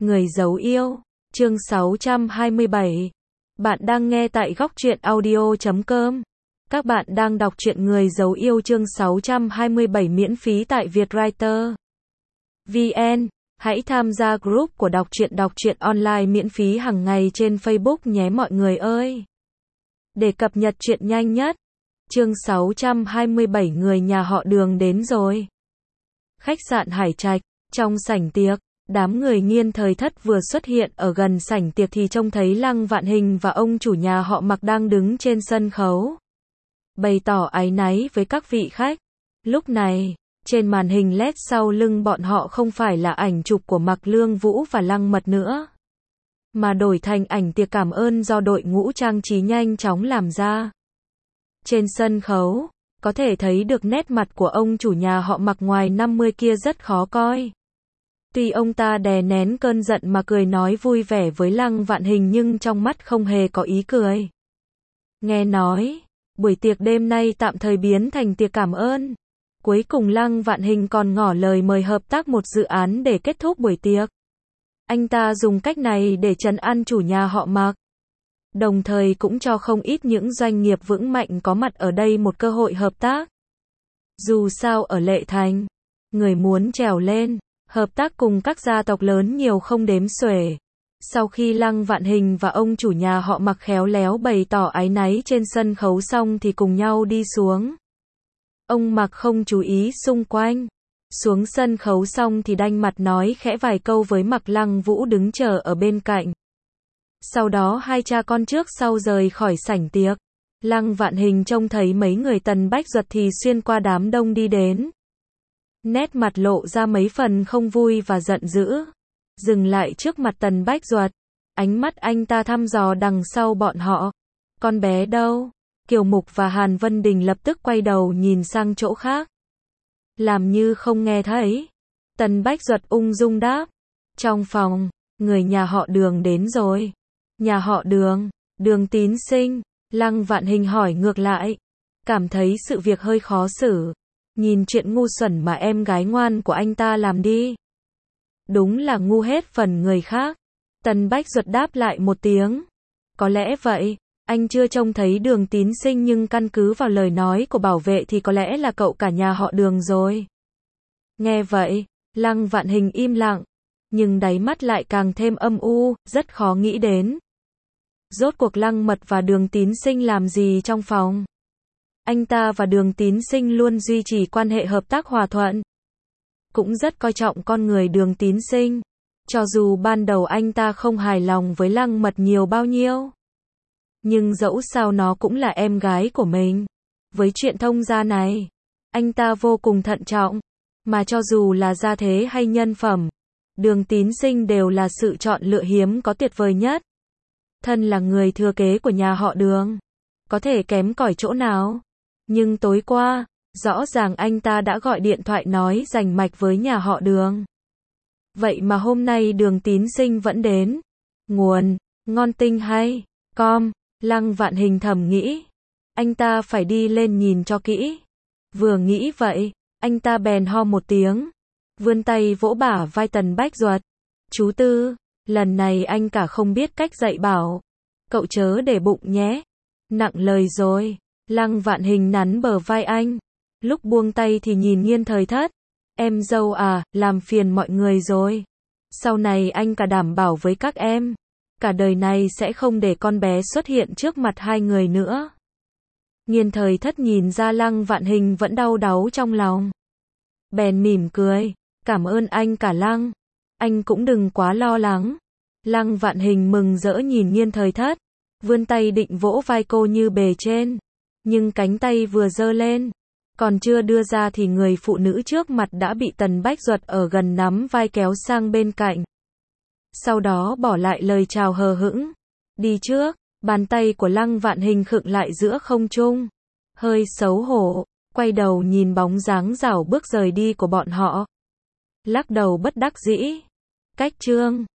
Người giấu yêu, chương 627. Bạn đang nghe tại góc truyện audio.com. Các bạn đang đọc truyện Người giấu yêu chương 627 miễn phí tại Vietwriter VN. Hãy tham gia group của đọc truyện online miễn phí hàng ngày trên Facebook nhé mọi người ơi. Để cập nhật truyện nhanh nhất. Chương 627 người nhà họ Đường đến rồi. Khách sạn Hải Trạch, trong sảnh tiệc. Đám người Nghiên Thời Thất vừa xuất hiện ở gần sảnh tiệc thì trông thấy Lăng Vạn Hình và ông chủ nhà họ Mạc đang đứng trên sân khấu, bày tỏ áy náy với các vị khách. Lúc này, trên màn hình LED sau lưng bọn họ không phải là ảnh chụp của Mạc Lương Vũ và Lăng Mật nữa, mà đổi thành ảnh tiệc cảm ơn do đội ngũ trang trí nhanh chóng làm ra. Trên sân khấu, có thể thấy được nét mặt của ông chủ nhà họ Mạc ngoài 50 kia rất khó coi. Tuy ông ta đè nén cơn giận mà cười nói vui vẻ với Lăng Vạn Hình nhưng trong mắt không hề có ý cười. Nghe nói, buổi tiệc đêm nay tạm thời biến thành tiệc cảm ơn. Cuối cùng Lăng Vạn Hình còn ngỏ lời mời hợp tác một dự án để kết thúc buổi tiệc. Anh ta dùng cách này để trấn an chủ nhà họ Mạc, đồng thời cũng cho không ít những doanh nghiệp vững mạnh có mặt ở đây một cơ hội hợp tác. Dù sao ở Lệ Thành, người muốn trèo lên hợp tác cùng các gia tộc lớn nhiều không đếm xuể. Sau khi Lăng Vạn Hình và ông chủ nhà họ Mạc khéo léo bày tỏ áy náy trên sân khấu xong thì cùng nhau đi xuống. Ông Mạc không chú ý xung quanh. Xuống sân khấu xong thì đanh mặt nói khẽ vài câu với Mạc Lăng Vũ đứng chờ ở bên cạnh. Sau đó hai cha con trước sau rời khỏi sảnh tiệc. Lăng Vạn Hình trông thấy mấy người Tần Bách Duật thì xuyên qua đám đông đi đến. Nét mặt lộ ra mấy phần không vui và giận dữ. Dừng lại trước mặt Tần Bách Duật. Ánh mắt anh ta thăm dò đằng sau bọn họ. Con bé đâu? Kiều Mục và Hàn Vân Đình lập tức quay đầu nhìn sang chỗ khác, làm như không nghe thấy. Tần Bách Duật ung dung đáp. Trong phòng, người nhà họ Đường đến rồi. Nhà họ Đường, Đường Tín Sinh. Lăng Vạn Hình hỏi ngược lại. Cảm thấy sự việc hơi khó xử. Nhìn chuyện ngu xuẩn mà em gái ngoan của anh ta làm đi. Đúng là ngu hết phần người khác. Tần Bách Duật đáp lại một tiếng. Có lẽ vậy, anh chưa trông thấy Đường Tín Sinh nhưng căn cứ vào lời nói của bảo vệ thì có lẽ là cậu cả nhà họ Đường rồi. Nghe vậy, Lăng Vạn Hình im lặng, nhưng đáy mắt lại càng thêm âm u, rất khó nghĩ đến. Rốt cuộc Lăng Mật và Đường Tín Sinh làm gì trong phòng? Anh ta và Đường Tín Sinh luôn duy trì quan hệ hợp tác hòa thuận, cũng rất coi trọng con người Đường Tín Sinh. Cho dù ban đầu anh ta không hài lòng với Lăng Mật nhiều bao nhiêu, nhưng dẫu sao nó cũng là em gái của mình. Với chuyện thông gia này, anh ta vô cùng thận trọng, mà cho dù là gia thế hay nhân phẩm, Đường Tín Sinh đều là sự chọn lựa hiếm có tuyệt vời nhất. Thân là người thừa kế của nhà họ Đường, có thể kém cỏi chỗ nào? Nhưng tối qua, rõ ràng anh ta đã gọi điện thoại nói rành mạch với nhà họ Đường. Vậy mà hôm nay Đường Tín Sinh vẫn đến. Nguồn, ngon tinh hay, com. Lăng Vạn Hình thầm nghĩ. Anh ta phải đi lên nhìn cho kỹ. Vừa nghĩ vậy, anh ta bèn ho một tiếng, vươn tay vỗ bả vai Tần Bách Duật. Chú Tư, lần này anh cả không biết cách dạy bảo. Cậu chớ để bụng nhé. Nặng lời rồi. Lăng Vạn Hình nắn bờ vai anh. Lúc buông tay thì nhìn Nghiên Thời Thất. Em dâu à, làm phiền mọi người rồi. Sau này anh cả đảm bảo với các em, cả đời này sẽ không để con bé xuất hiện trước mặt hai người nữa. Nghiên Thời Thất nhìn ra Lăng Vạn Hình vẫn đau đáu trong lòng, bèn mỉm cười. Cảm ơn anh cả Lăng. Anh cũng đừng quá lo lắng. Lăng Vạn Hình mừng rỡ nhìn Nghiên Thời Thất, vươn tay định vỗ vai cô như bề trên. Nhưng cánh tay vừa giơ lên, còn chưa đưa ra thì người phụ nữ trước mặt đã bị Tần Bách Duật ở gần nắm vai kéo sang bên cạnh. Sau đó bỏ lại lời chào hờ hững. Đi trước. Bàn tay của Lăng Vạn Hình khựng lại giữa không trung, hơi xấu hổ, quay đầu nhìn bóng dáng rảo bước rời đi của bọn họ, lắc đầu bất đắc dĩ. Cách chương